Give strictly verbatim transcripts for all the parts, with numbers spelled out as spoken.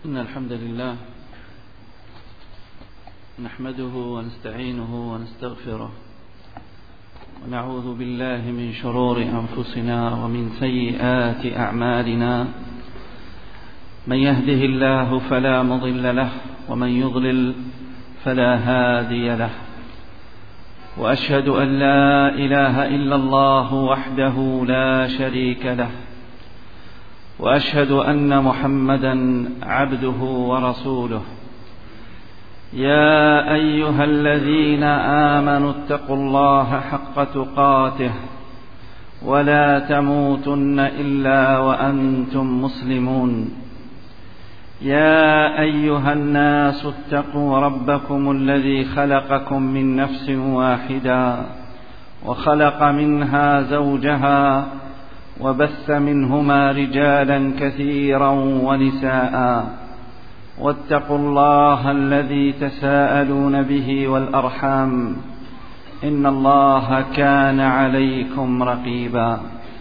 إن الحمد لله نحمده ونستعينه ونستغفره ونعوذ بالله من شرور أنفسنا ومن سيئات أعمالنا. من يهده الله فلا مضل له ومن يضلل فلا هادي له، وأشهد أن لا إله إلا الله وحده لا شريك له، وأشهد أن محمدا عبده ورسوله. يا أيها الذين آمنوا اتقوا الله حق تقاته ولا تموتن إلا وأنتم مسلمون. يا أيها الناس اتقوا ربكم الذي خلقكم من نفس واحدة وخلق منها زوجها وبث منهما رجالا كثيرا ونساء، واتقوا الله الذي تساءلون به والأرحام إن الله كان عليكم رقيبا.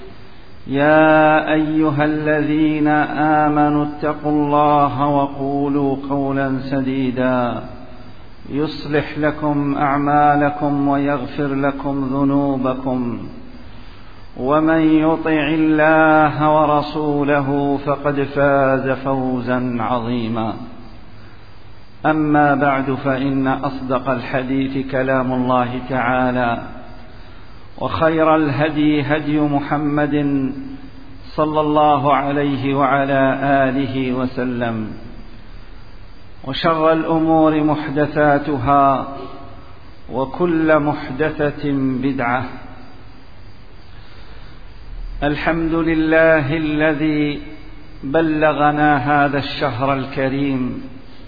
يا أيها الذين آمنوا اتقوا الله وقولوا قولا سديدا يصلح لكم أعمالكم ويغفر لكم ذنوبكم، ومن يطع الله ورسوله فقد فاز فوزا عظيما. أما بعد، فإن أصدق الحديث كلام الله تعالى، وخير الهدي هدي محمد صلى الله عليه وعلى آله وسلم، وشر الأمور محدثاتها وكل محدثة بدعة. الحمد لله الذي بلغنا هذا الشهر الكريم،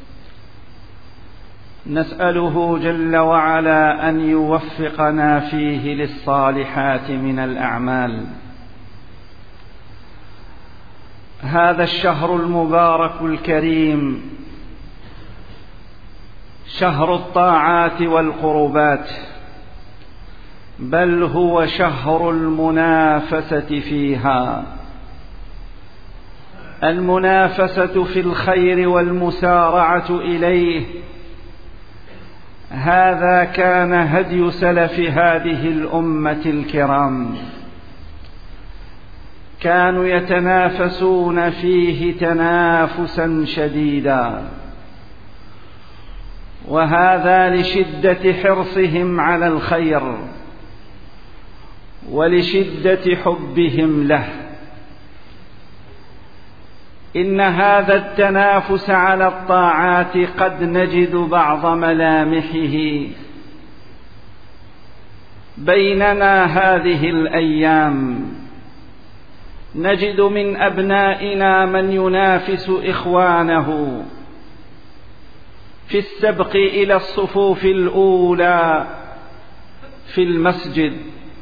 نسأله جل وعلا أن يوفقنا فيه للصالحات من الأعمال. هذا الشهر المبارك الكريم شهر الطاعات والقربات، بل هو شهر المنافسة فيها، المنافسة في الخير والمسارعة إليه. هذا كان هدي سلف هذه الأمة الكرام، كانوا يتنافسون فيه تنافسا شديدا، وهذا لشدة حرصهم على الخير ولشدة حبهم له. إن هذا التنافس على الطاعات قد نجد بعض ملامحه بيننا هذه الأيام. نجد من أبنائنا من ينافس إخوانه في السبق إلى الصفوف الأولى في المسجد،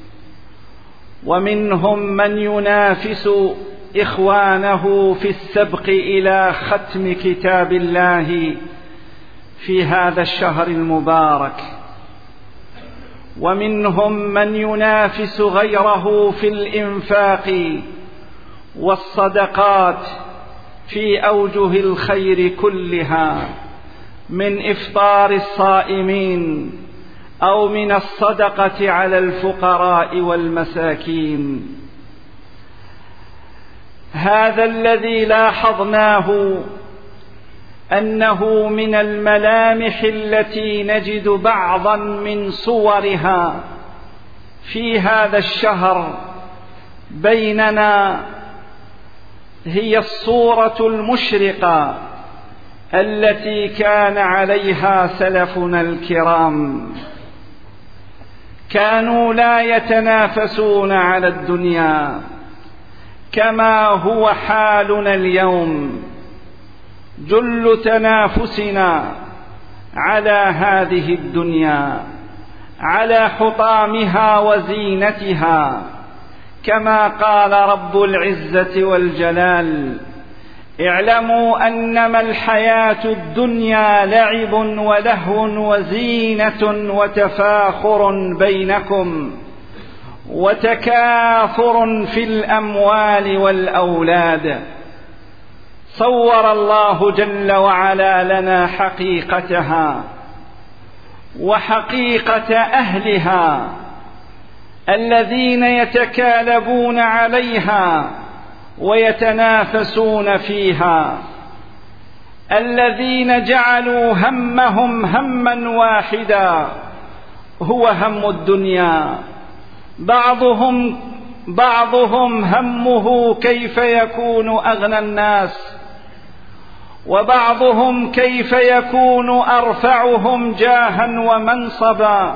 ومنهم من ينافس إخوانه في السبق إلى ختم كتاب الله في هذا الشهر المبارك، ومنهم من ينافس غيره في الإنفاق والصدقات في أوجه الخير كلها، من إفطار الصائمين أو من الصدقة على الفقراء والمساكين. هذا الذي لاحظناه أنه من الملامح التي نجد بعضا من صورها في هذا الشهر بيننا، هي الصورة المشرقة التي كان عليها سلفنا الكرام. كانوا لا يتنافسون على الدنيا كما هو حالنا اليوم. جل تنافسنا على هذه الدنيا، على حطامها وزينتها، كما قال رب العزة والجلال: اعلموا أنما الحياة الدنيا لعب ولهو وزينة وتفاخر بينكم وتكاثر في الأموال والأولاد. صور الله جل وعلا لنا حقيقتها وحقيقة أهلها الذين يتكالبون عليها ويتنافسون فيها، الذين جعلوا همهم هما واحدا هو هم الدنيا. بعضهم بعضهم همه كيف يكون أغنى الناس، وبعضهم كيف يكون أرفعهم جاها ومنصبا،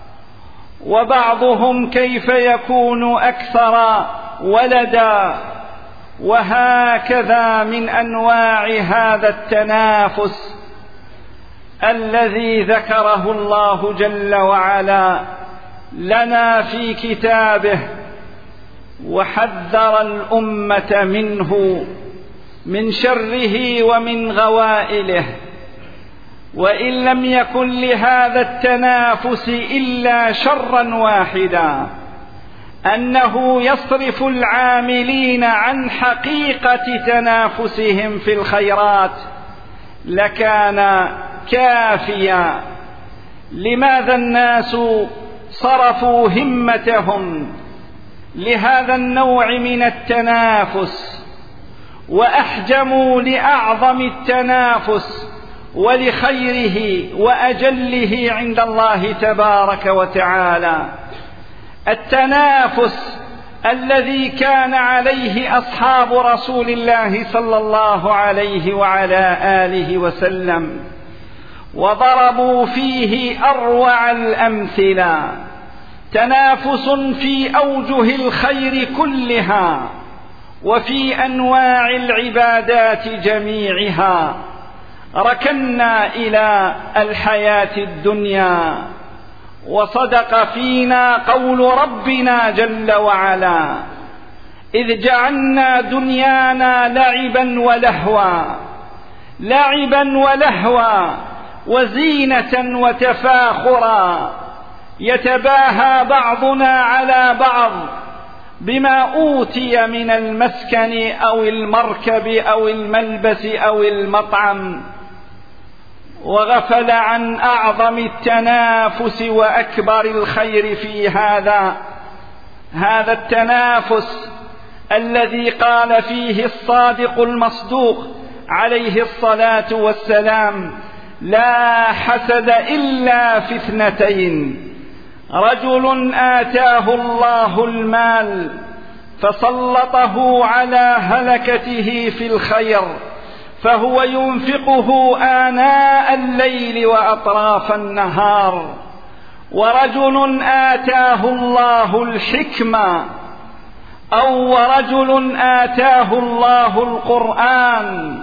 وبعضهم كيف يكون أكثر ولدا، وهكذا من أنواع هذا التنافس الذي ذكره الله جل وعلا لنا في كتابه، وحذر الأمة منه من شره ومن غوائله. وإن لم يكن لهذا التنافس إلا شرا واحدا، أنه يصرف العاملين عن حقيقة تنافسهم في الخيرات، لكان كافيا. لماذا الناس صرفوا همتهم لهذا النوع من التنافس وأحجموا لأعظم التنافس ولخيره وأجله عند الله تبارك وتعالى؟ التنافس الذي كان عليه أصحاب رسول الله صلى الله عليه وعلى آله وسلم، وضربوا فيه أروع الأمثلة. تنافس في أوجه الخير كلها وفي أنواع العبادات جميعها. ركنا إلى الحياة الدنيا، وصدق فينا قول ربنا جل وعلا: إذ جعلنا دنيانا لعبا ولهوا لعبا ولهوا وزينة وتفاخرا، يتباهى بعضنا على بعض بما أوتي من المسكن أو المركب أو الملبس أو المطعم، وغفل عن أعظم التنافس وأكبر الخير في هذا هذا التنافس الذي قال فيه الصادق المصدوق عليه الصلاة والسلام: لا حسد إلا في اثنتين، رجل آتاه الله المال فسلطه على هلكته في الخير فهو ينفقه آناء الليل وأطراف النهار، ورجل آتاه الله الحكمة أو رجل آتاه الله القرآن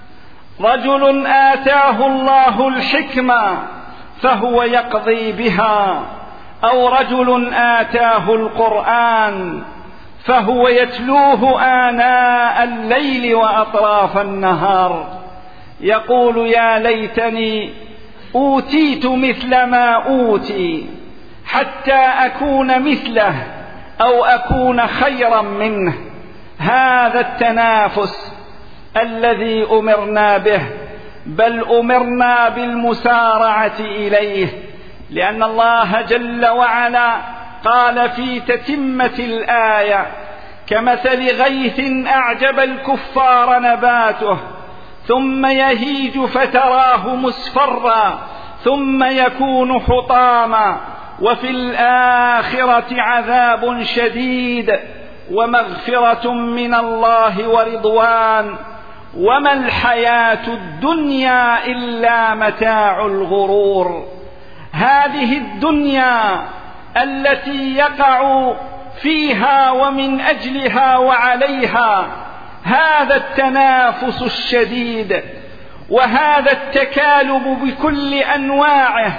رجل آتاه الله الحكمة فهو يقضي بها، أو رجل آتاه القرآن فهو يتلوه آناء الليل وأطراف النهار، يقول: يا ليتني أوتيت مثل ما أوتي حتى أكون مثله أو أكون خيرا منه. هذا التنافس الذي أمرنا به، بل أمرنا بالمسارعة إليه، لأن الله جل وعلا قال في تتمة الآية: كمثل غيث أعجب الكفار نباته ثم يهيج فتراه مصفرا ثم يكون حطاما وفي الآخرة عذاب شديد ومغفرة من الله ورضوان وما الحياة الدنيا إلا متاع الغرور. هذه الدنيا التي يقع فيها ومن أجلها وعليها هذا التنافس الشديد وهذا التكالب بكل أنواعه،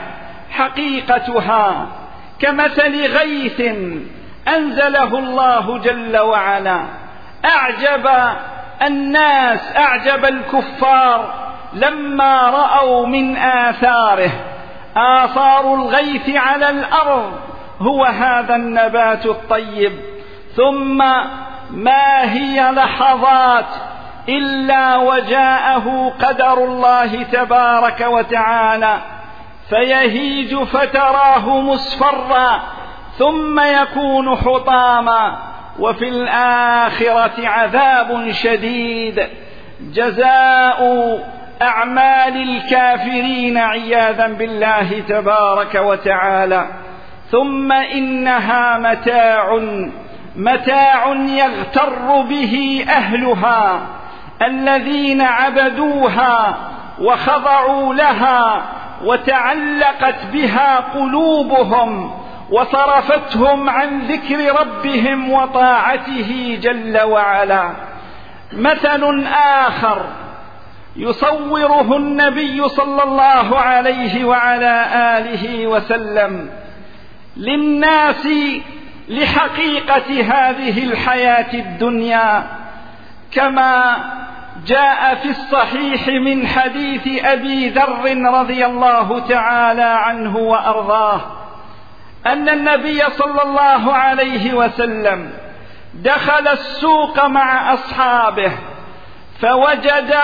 حقيقتها كمثل غيث أنزله الله جل وعلا، أعجب الناس، أعجب الكفار لما رأوا من آثاره. آثار الغيث على الأرض هو هذا النبات الطيب، ثم ما هي لحظات إلا وجاءه قدر الله تبارك وتعالى فيهيج فتراه مصفرا ثم يكون حطاما، وفي الآخرة عذاب شديد جزاء أعمال الكافرين عياذا بالله تبارك وتعالى. ثم إنها متاع متاع يغتر به أهلها الذين عبدوها وخضعوا لها وتعلقت بها قلوبهم وصرفتهم عن ذكر ربهم وطاعته جل وعلا. مثل آخر يصوره النبي صلى الله عليه وعلى آله وسلم للناس لحقيقة هذه الحياة الدنيا، كما جاء في الصحيح من حديث أبي ذر رضي الله تعالى عنه وأرضاه أن النبي صلى الله عليه وسلم دخل السوق مع أصحابه فوجد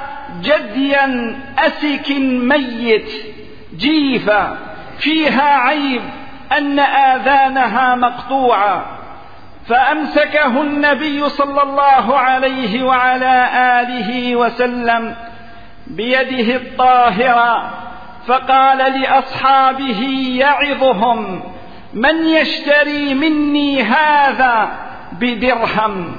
جديا أسك ميت جيفة فيها عيب أن آذانها مقطوعة، فأمسكه النبي صلى الله عليه وعلى آله وسلم بيده الطاهرة فقال لأصحابه يعظهم: من يشتري مني هذا بدرهم؟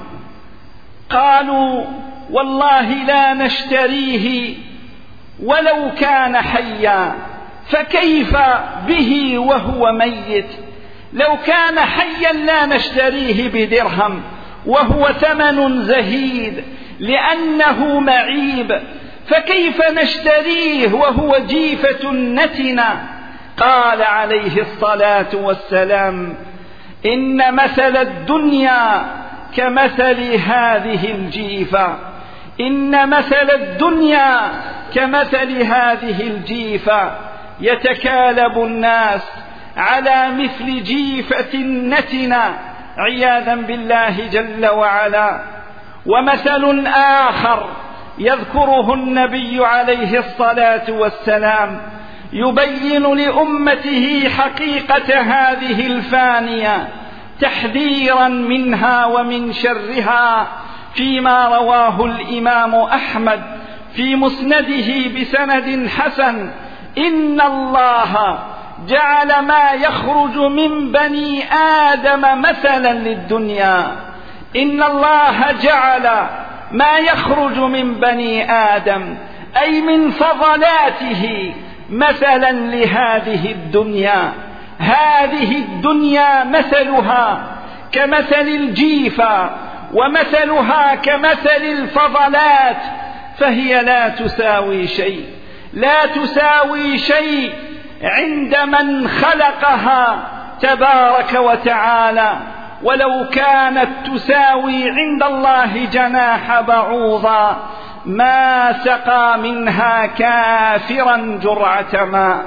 قالوا: والله لا نشتريه ولو كان حيا. فكيف به وهو ميت؟ لو كان حيا لا نشتريه بدرهم وهو ثمن زهيد لأنه معيب، فكيف نشتريه وهو جيفة نتنة؟ قال عليه الصلاة والسلام: إن مثل الدنيا كمثل هذه الجيفة، إن مثل الدنيا كمثل هذه الجيفة، يتكالب الناس على مثل جيفة نتنة عياذا بالله جل وعلا. ومثل آخر يذكره النبي عليه الصلاة والسلام يبين لأمته حقيقة هذه الفانية تحذيرا منها ومن شرها، فيما رواه الإمام أحمد في مسنده بسند حسن: إن الله جعل ما يخرج من بني آدم مثلا للدنيا. إن الله جعل ما يخرج من بني آدم أي من فضلاته مثلا لهذه الدنيا. هذه الدنيا مثلها كمثل الجيفة ومثلها كمثل الفضلات، فهي لا تساوي شيء، لا تساوي شيء عند من خلقها تبارك وتعالى، ولو كانت تساوي عند الله جناح بعوضة ما سقى منها كافرا جرعة ماء.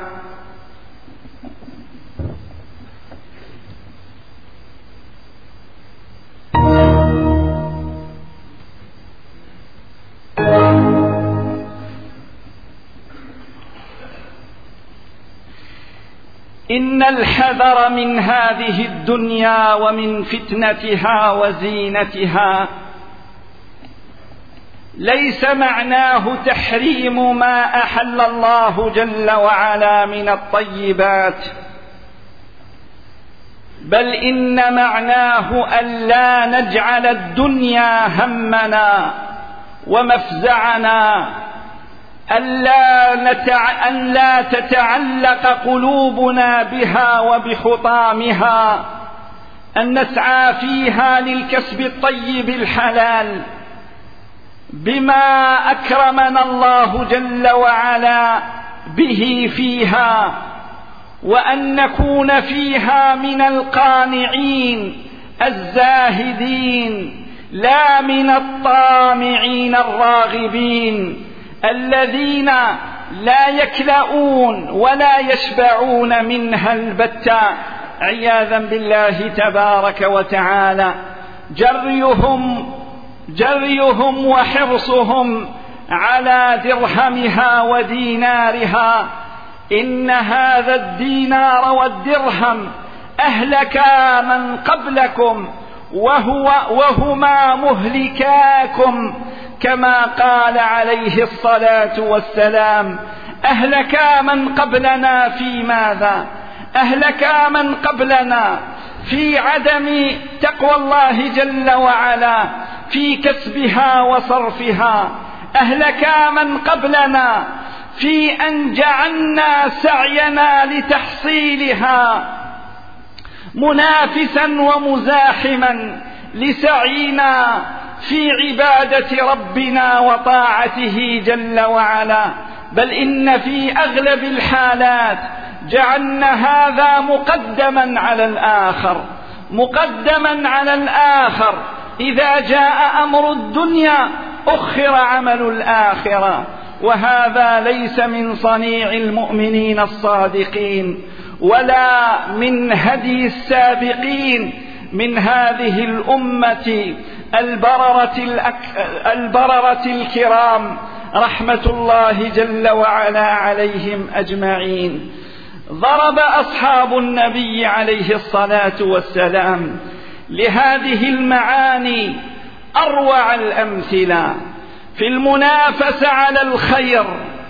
إن الحذر من هذه الدنيا ومن فتنتها وزينتها ليس معناه تحريم ما أحل الله جل وعلا من الطيبات، بل إن معناه ألا نجعل الدنيا همنا ومفزعنا، ألا, نتع... ألا تتعلق قلوبنا بها وبحطامها، أن نسعى فيها للكسب الطيب الحلال بما أكرمنا الله جل وعلا به فيها، وأن نكون فيها من القانعين الزاهدين لا من الطامعين الراغبين الذين لا يكلؤون ولا يشبعون منها البتة عياذا بالله تبارك وتعالى. جريهم جريهم وحرصهم على درهمها ودينارها. إن هذا الدينار والدرهم أهلكا من قبلكم وهو وهما مهلكاكم، كما قال عليه الصلاة والسلام: أهلكا من قبلنا في ماذا؟ أهلكا من قبلنا في عدم تقوى الله جل وعلا، في كسبها وصرفها. أهلكا من قبلنا في أن جعلنا سعينا لتحصيلها منافسا ومزاحما لسعينا في عبادة ربنا وطاعته جل وعلا، بل إن في أغلب الحالات جعلنا هذا مقدما على الآخر، مقدما على الآخر. إذا جاء أمر الدنيا أخر عمل الآخرة، وهذا ليس من صنيع المؤمنين الصادقين ولا من هدي السابقين من هذه الأمة البررة, الأك... البررة الكرام رحمة الله جل وعلا عليهم أجمعين. ضرب أصحاب النبي عليه الصلاة والسلام لهذه المعاني أروع الأمثلة في المنافسة على الخير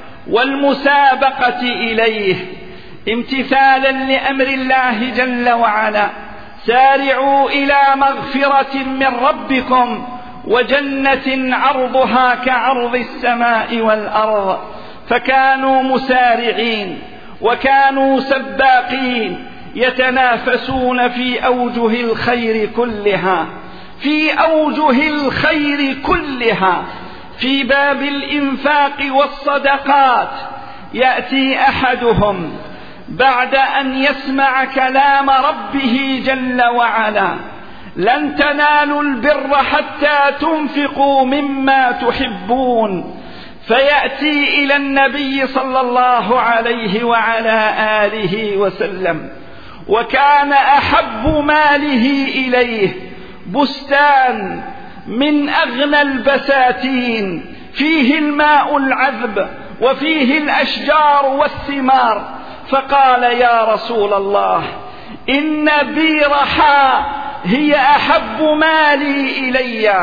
والمسابقة إليه، امتثالا لأمر الله جل وعلا: سارعوا إلى مغفرة من ربكم وجنة عرضها كعرض السماء والأرض. فكانوا مسارعين وكانوا سباقين يتنافسون في أوجه الخير كلها، في أوجه الخير كلها. في باب الإنفاق والصدقات يأتي أحدهم بعد أن يسمع كلام ربه جل وعلا: لن تنالوا البر حتى تنفقوا مما تحبون، فيأتي إلى النبي صلى الله عليه وعلى آله وسلم، وكان أحب ماله إليه بستان من أغنى البساتين، فيه الماء العذب وفيه الأشجار والثمار. فقال: يا رسول الله، إن بيرحا هي أحب مالي إلي،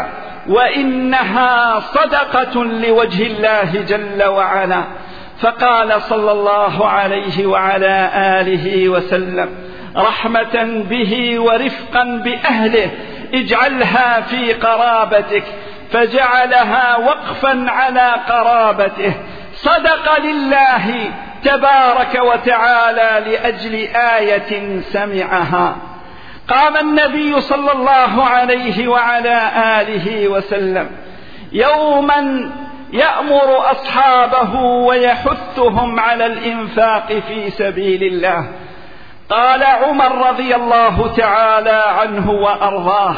وإنها صدقة لوجه الله جل وعلا. فقال صلى الله عليه وعلى آله وسلم رحمة به ورفقا بأهله: اجعلها في قرابتك. فجعلها وقفا على قرابته، صدق لله تبارك وتعالى لأجل آية سمعها. قام النبي صلى الله عليه وعلى آله وسلم يوما يأمر أصحابه ويحثهم على الإنفاق في سبيل الله. قال عمر رضي الله تعالى عنه وأرضاه: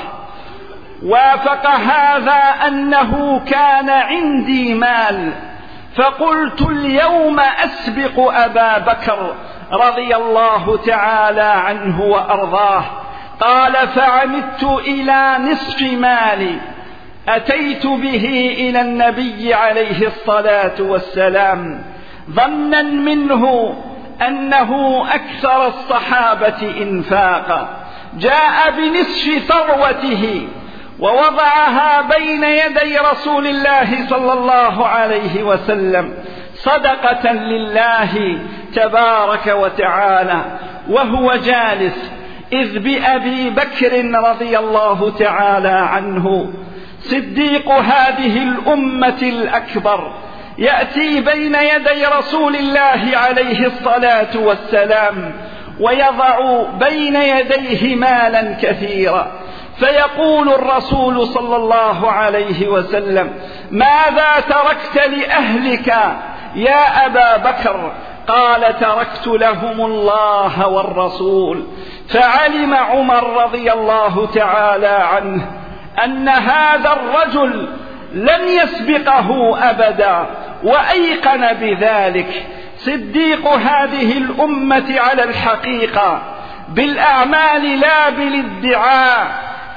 وافق هذا أنه كان عندي مال، فقلت اليوم أسبق أبا بكر رضي الله تعالى عنه وأرضاه. قال: فعمدت إلى نصف مالي، أتيت به إلى النبي عليه الصلاة والسلام ظنا منه أنه أكثر الصحابة إنفاقا. جاء بنصف ثروته ووضعها بين يدي رسول الله صلى الله عليه وسلم صدقة لله تبارك وتعالى، وهو جالس إذ بأبي بكر رضي الله تعالى عنه صديق هذه الأمة الأكبر يأتي بين يدي رسول الله عليه الصلاة والسلام ويضع بين يديه مالا كثيرا، فيقول الرسول صلى الله عليه وسلم: ماذا تركت لأهلك يا أبا بكر؟ قال: تركت لهم الله والرسول. فعلم عمر رضي الله تعالى عنه أن هذا الرجل لن يسبقه أبدا، وأيقن بذلك. صديق هذه الأمة على الحقيقة بالأعمال لا بالادعاء،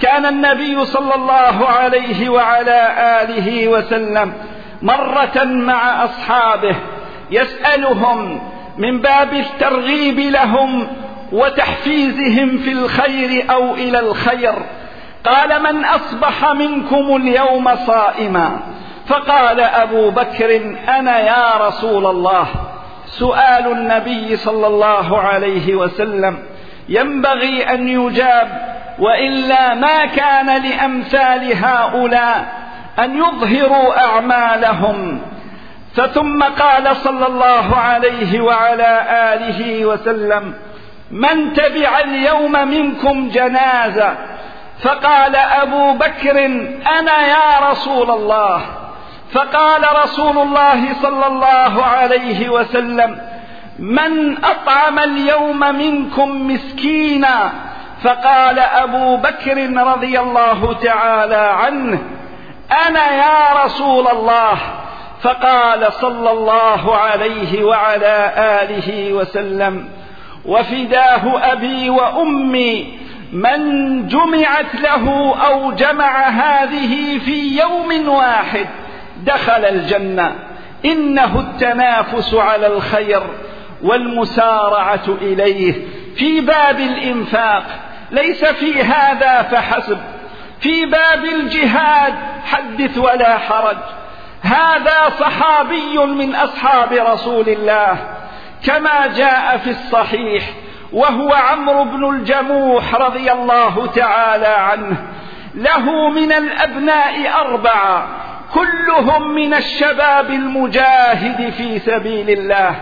كان النبي صلى الله عليه وعلى آله وسلم مرة مع أصحابه يسألهم من باب الترغيب لهم وتحفيزهم في الخير أو إلى الخير، قال: من أصبح منكم اليوم صائما؟ فقال أبو بكر: أنا يا رسول الله. سؤال النبي صلى الله عليه وسلم ينبغي أن يجاب، وإلا ما كان لأمثال هؤلاء أن يظهروا أعمالهم. فثم قال صلى الله عليه وعلى آله وسلم: من تبع اليوم منكم جنازة؟ فقال أبو بكر: أنا يا رسول الله. فقال رسول الله صلى الله عليه وسلم: من أطعم اليوم منكم مسكينا؟ فقال أبو بكر رضي الله تعالى عنه: أنا يا رسول الله. فقال صلى الله عليه وعلى آله وسلم: وفداه أبي وأمي من جمعت له أو جمع هذه في يوم واحد دخل الجنة. إنه التنافس على الخير والمسارعة إليه في باب الإنفاق، ليس في هذا فحسب، في باب الجهاد حدث ولا حرج. هذا صحابي من أصحاب رسول الله كما جاء في الصحيح، وهو عمرو بن الجموح رضي الله تعالى عنه، له من الأبناء أربعة كلهم من الشباب المجاهد في سبيل الله.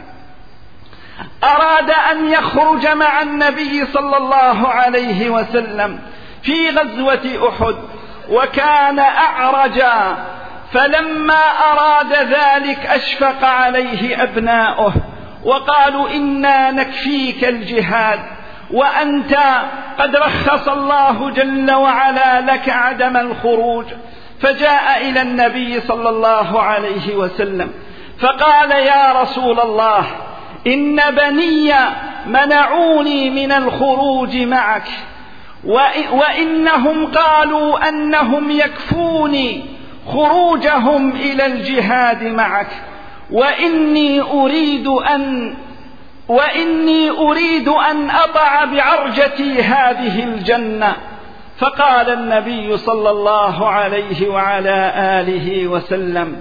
أراد أن يخرج مع النبي صلى الله عليه وسلم في غزوة أحد، وكان أعرجا، فلما أراد ذلك أشفق عليه أبناؤه وقالوا: إنا نكفيك الجهاد، وأنت قد رخص الله جل وعلا لك عدم الخروج. فجاء إلى النبي صلى الله عليه وسلم فقال: يا رسول الله، إن بني منعوني من الخروج معك، وإنهم قالوا أنهم يكفوني خروجهم إلى الجهاد معك، وإني أريد أن وإني أريد أن أضع بعرجتي هذه الجنة. فقال النبي صلى الله عليه وعلى آله وسلم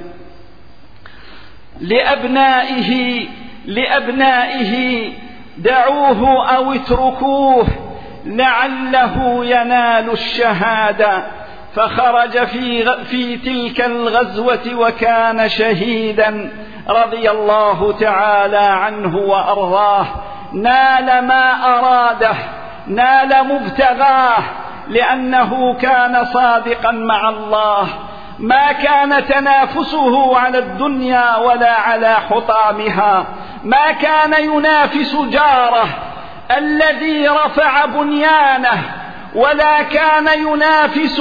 لأبنائه لأبنائه دعوه أو اتركوه لعله ينال الشهادة. فخرج في, في تلك الغزوة وكان شهيدا رضي الله تعالى عنه وأرضاه، نال ما أراده، نال مبتغاه، لأنه كان صادقا مع الله، ما كان تنافسه على الدنيا ولا على حطامها، ما كان ينافس جاره الذي رفع بنيانه، ولا كان ينافس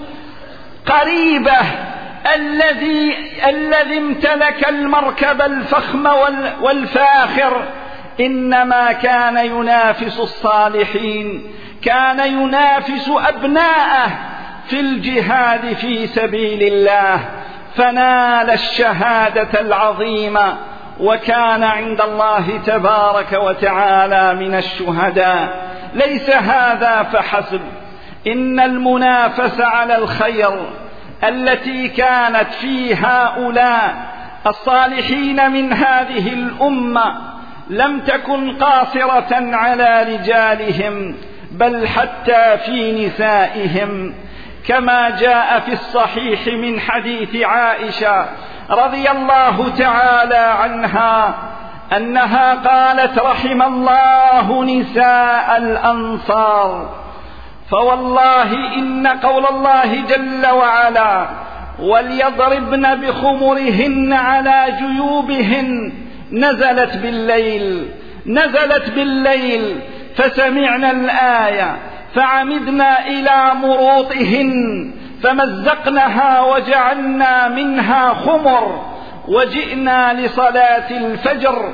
قريبه الذي الذي امتلك المركب الفخم والفاخر، إنما كان ينافس الصالحين، كان ينافس أبناءه في الجهاد في سبيل الله، فنال الشهادة العظيمة، وكان عند الله تبارك وتعالى من الشهداء. ليس هذا فحسب، إن المنافسة على الخير التي كانت في هؤلاء الصالحين من هذه الأمة لم تكن قاصرة على رجالهم، بل حتى في نسائهم، كما جاء في الصحيح من حديث عائشة رضي الله تعالى عنها أنها قالت: رحم الله نساء الأنصار، فوالله إن قول الله جل وعلا: وليضربن بخمرهن على جيوبهن، نزلت بالليل نزلت بالليل فسمعنا الآية فعمدنا إلى مروطهن فمزقناها وجعلنا منها خمر، وجئنا لصلاة الفجر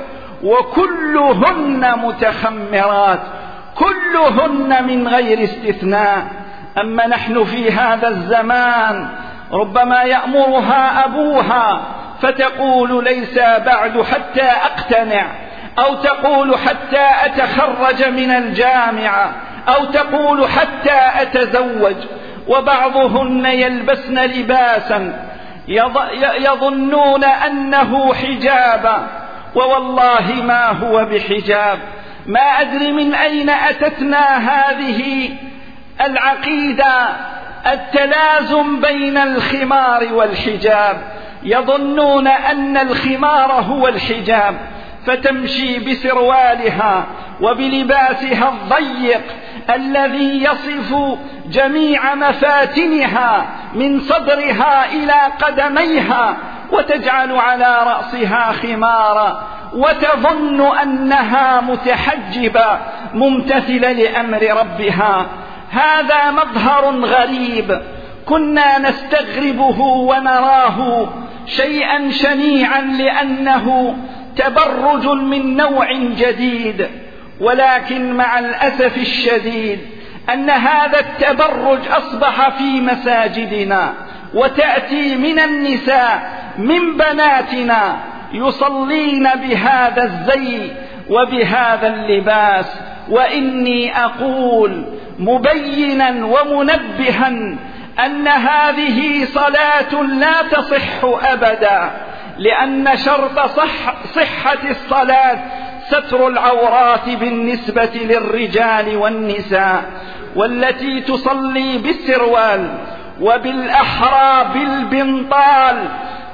وكلهن متخمرات، كلهن من غير استثناء. أما نحن في هذا الزمان ربما يأمرها أبوها فتقول ليس بعد حتى أقتنع، أو تقول حتى أتخرج من الجامعة، أو تقول حتى أتزوج. وبعضهن يلبسن لباسا يظنون أنه حجابا، ووالله ما هو بحجاب. ما أدري من أين أتتنا هذه العقيدة، التلازم بين الخمار والحجاب. يظنون أن الخمار هو الحجاب، فتمشي بسروالها وبلباسها الضيق الذي يصف جميع مفاتنها من صدرها إلى قدميها، وتجعل على رأسها خمارا، وتظن أنها متحجبة ممتثلة لأمر ربها. هذا مظهر غريب كنا نستغربه ونراه شيئا شنيعا لأنه تبرج من نوع جديد، ولكن مع الأسف الشديد أن هذا التبرج أصبح في مساجدنا، وتأتي من النساء من بناتنا يصلين بهذا الزي وبهذا اللباس. وإني أقول مبينا ومنبها أن هذه صلاة لا تصح أبدا، لأن شرط صح صحة الصلاة ستر العورات بالنسبة للرجال والنساء، والتي تصلي بالسروال وبالأحرى بالبنطال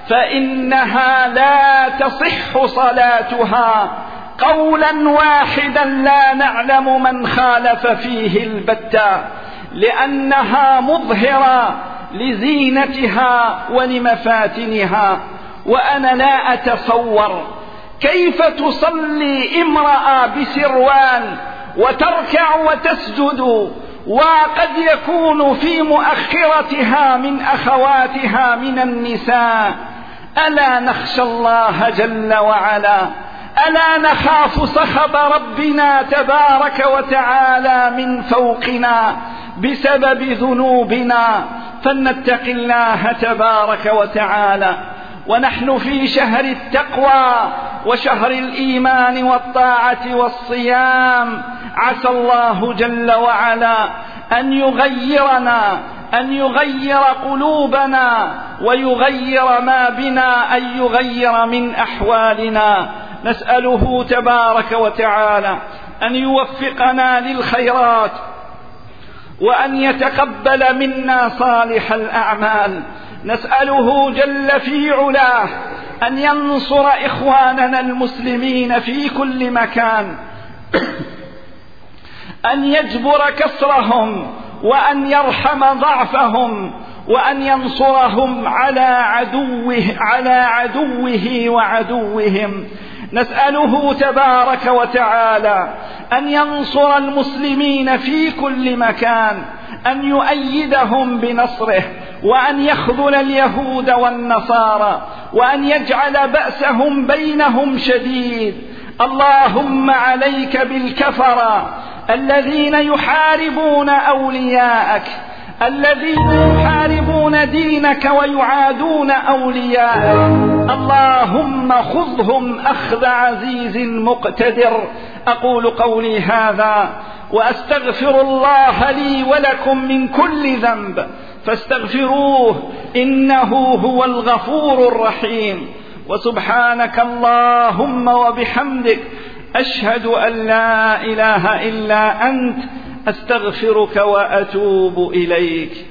فإنها لا تصح صلاتها قولا واحدا لا نعلم من خالف فيه البتة، لأنها مظهرة لزينتها ولمفاتنها. وأنا لا أتصور كيف تصلي امرأة بسروال وتركع وتسجد، وقد يكون في مؤخرتها من أخواتها من النساء. ألا نخشى الله جل وعلا؟ ألا نخاف سخط ربنا تبارك وتعالى من فوقنا بسبب ذنوبنا؟ فلنتق الله تبارك وتعالى. ونحن في شهر التقوى وشهر الإيمان والطاعة والصيام، عسى الله جل وعلا أن يغيرنا، أن يغير قلوبنا ويغير ما بنا، أن يغير من أحوالنا. نسأله تبارك وتعالى أن يوفقنا للخيرات، وأن يتقبل منا صالح الأعمال. نسأله جل في علاه أن ينصر إخواننا المسلمين في كل مكان، أن يجبر كسرهم، وأن يرحم ضعفهم، وأن ينصرهم على عدوه على عدوه وعدوهم. نسأله تبارك وتعالى أن ينصر المسلمين في كل مكان، أن يؤيدهم بنصره، وأن يخذل اليهود والنصارى، وأن يجعل بأسهم بينهم شديد. اللهم عليك بالكفرة الذين يحاربون أولياءك، الذين يحاربون دينك ويعادون أولياءك. اللهم خذهم أخذ عزيز مقتدر. أقول قولي هذا وأستغفر الله لي ولكم من كل ذنب، فاستغفروه إنه هو الغفور الرحيم. وسبحانك اللهم وبحمدك، أشهد أن لا إله إلا أنت، أستغفرك وأتوب إليك.